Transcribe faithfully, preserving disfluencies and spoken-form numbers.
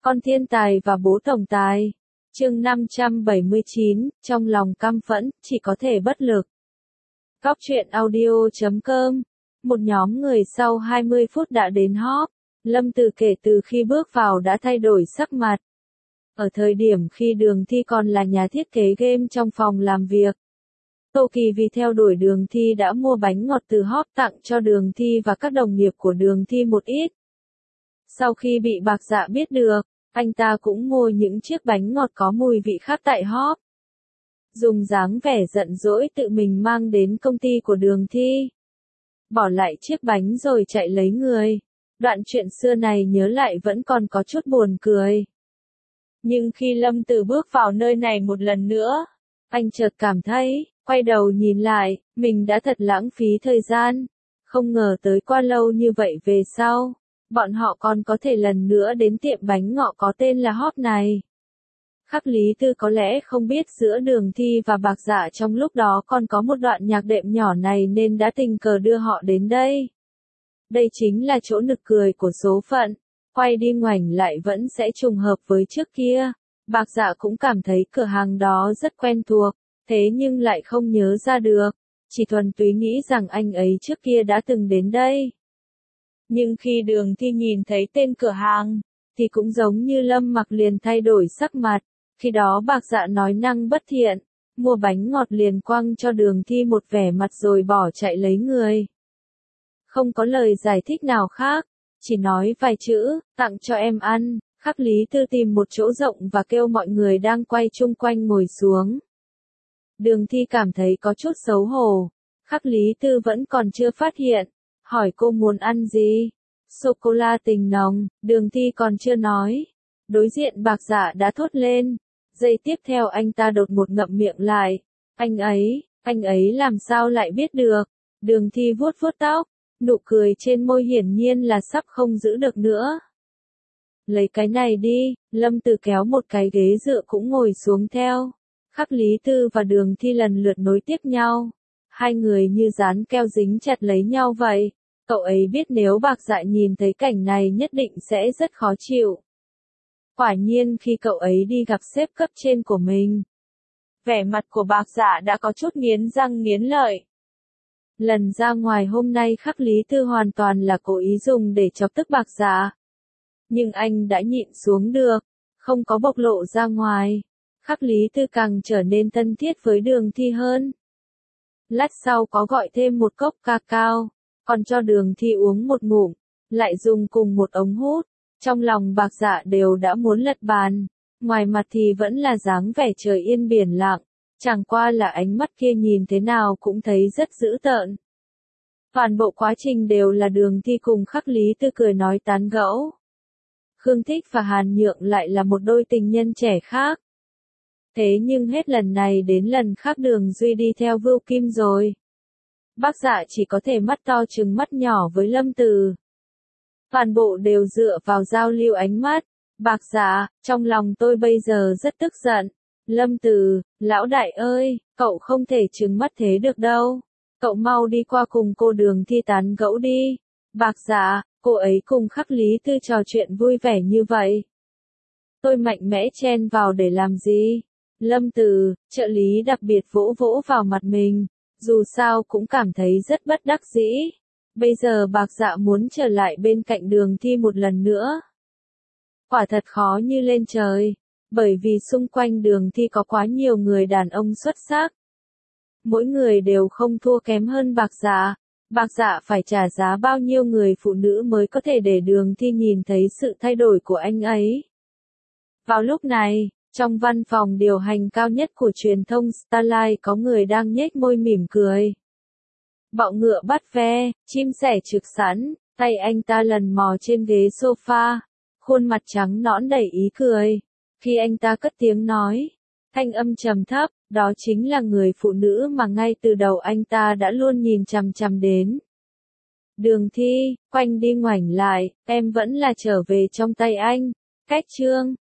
Con thiên tài và bố tổng tài. Chương năm trăm bảy mươi chín, trong lòng căm phẫn, chỉ có thể bất lực. Góc truyện audio chấm com. Một nhóm người sau hai mươi phút đã đến họp. Lâm Từ kể từ khi bước vào đã thay đổi sắc mặt. Ở thời điểm khi Đường Thi còn là nhà thiết kế game trong phòng làm việc, Tô Kỳ vì theo đuổi Đường Thi đã mua bánh ngọt từ họp tặng cho Đường Thi và các đồng nghiệp của Đường Thi một ít. Sau khi bị Bạc Dạ biết được, anh ta cũng mua những chiếc bánh ngọt có mùi vị khác tại họp. Dùng dáng vẻ giận dỗi tự mình mang đến công ty của Đường Thi. Bỏ lại chiếc bánh rồi chạy lấy người. Đoạn chuyện xưa này nhớ lại vẫn còn có chút buồn cười. Nhưng khi Lâm Từ bước vào nơi này một lần nữa, anh chợt cảm thấy, quay đầu nhìn lại, mình đã thật lãng phí thời gian. Không ngờ tới qua lâu như vậy về sau, bọn họ còn có thể lần nữa đến tiệm bánh ngọt có tên là Hop này. Khắc Lý Tư có lẽ không biết giữa Đường Thi và Bạc Dạ trong lúc đó còn có một đoạn nhạc đệm nhỏ này nên đã tình cờ đưa họ đến đây. Đây chính là chỗ nực cười của số phận, quay đi ngoảnh lại vẫn sẽ trùng hợp với trước kia. Bạc Dạ cũng cảm thấy cửa hàng đó rất quen thuộc, thế nhưng lại không nhớ ra được, chỉ thuần túy nghĩ rằng anh ấy trước kia đã từng đến đây. Nhưng khi Đường Thi nhìn thấy tên cửa hàng, thì cũng giống như Lâm Mặc liền thay đổi sắc mặt. Khi đó Bạc Dạ nói năng bất thiện, mua bánh ngọt liền quăng cho Đường Thi một vẻ mặt rồi bỏ chạy lấy người. Không có lời giải thích nào khác, chỉ nói vài chữ, tặng cho em ăn. Khắc Lý Tư tìm một chỗ rộng và kêu mọi người đang quay chung quanh ngồi xuống. Đường Thi cảm thấy có chút xấu hổ. Khắc Lý Tư vẫn còn chưa phát hiện, hỏi cô muốn ăn gì. Sô-cô-la tình nồng, Đường Thi còn chưa nói. Đối diện Bạc Dạ đã thốt lên. Giây tiếp theo anh ta đột ngột ngậm miệng lại. Anh ấy, anh ấy làm sao lại biết được. Đường Thi vuốt vuốt tóc, nụ cười trên môi hiển nhiên là sắp không giữ được nữa. Lấy cái này đi, Lâm Từ kéo một cái ghế dựa cũng ngồi xuống theo. Khắc Lý Tư và Đường Thi lần lượt nối tiếp nhau. Hai người như dán keo dính chặt lấy nhau vậy. Cậu ấy biết nếu Bạc Dạ nhìn thấy cảnh này nhất định sẽ rất khó chịu. Quả nhiên khi cậu ấy đi gặp sếp cấp trên của mình, vẻ mặt của Bạc Dạ đã có chút nghiến răng nghiến lợi. Lần ra ngoài hôm nay Khắc Lý Tư hoàn toàn là cố ý dùng để chọc tức Bạc Dạ. Nhưng anh đã nhịn xuống được, không có bộc lộ ra ngoài. Khắc Lý Tư càng trở nên thân thiết với Đường Thi hơn. Lát sau có gọi thêm một cốc cacao, còn cho Đường Thi uống một ngụm, lại dùng cùng một ống hút. Trong lòng Bạc Dạ đều đã muốn lật bàn, ngoài mặt thì vẫn là dáng vẻ trời yên biển lặng, chẳng qua là ánh mắt kia nhìn thế nào cũng thấy rất dữ tợn. Toàn bộ quá trình đều là Đường Thi cùng Khắc Lý Tư cười nói tán gẫu. Khương Thích và Hàn Nhượng lại là một đôi tình nhân trẻ khác. Thế nhưng hết lần này đến lần khác Đường Duy đi theo Vưu Kim rồi. Bác Dạ chỉ có thể mắt to trừng mắt nhỏ với Lâm Từ. Toàn bộ đều dựa vào giao lưu ánh mắt. Bạc Dạ, trong lòng tôi bây giờ rất tức giận. Lâm Từ, lão đại ơi, cậu không thể trừng mắt thế được đâu. Cậu mau đi qua cùng cô Đường Thi tán gẫu đi. Bạc Dạ, cô ấy cùng Khắc Lý Tư trò chuyện vui vẻ như vậy. Tôi mạnh mẽ chen vào để làm gì? Lâm Từ, trợ lý đặc biệt vỗ vỗ vào mặt mình. Dù sao cũng cảm thấy rất bất đắc dĩ. Bây giờ Bạc Dạ muốn trở lại bên cạnh Đường Thi một lần nữa. Quả thật khó như lên trời, bởi vì xung quanh Đường Thi có quá nhiều người đàn ông xuất sắc. Mỗi người đều không thua kém hơn Bạc Dạ. Bạc Dạ phải trả giá bao nhiêu người phụ nữ mới có thể để Đường Thi nhìn thấy sự thay đổi của anh ấy. Vào lúc này, trong văn phòng điều hành cao nhất của truyền thông Starlight có người đang nhếch môi mỉm cười. Bọ ngựa bắt ve, chim sẻ trực sẵn, tay anh ta lần mò trên ghế sofa, khuôn mặt trắng nõn đầy ý cười. Khi anh ta cất tiếng nói, thanh âm trầm thấp, đó chính là người phụ nữ mà ngay từ đầu anh ta đã luôn nhìn chằm chằm đến. Đường Thi, quanh đi ngoảnh lại, em vẫn là trở về trong tay anh. Cách chương,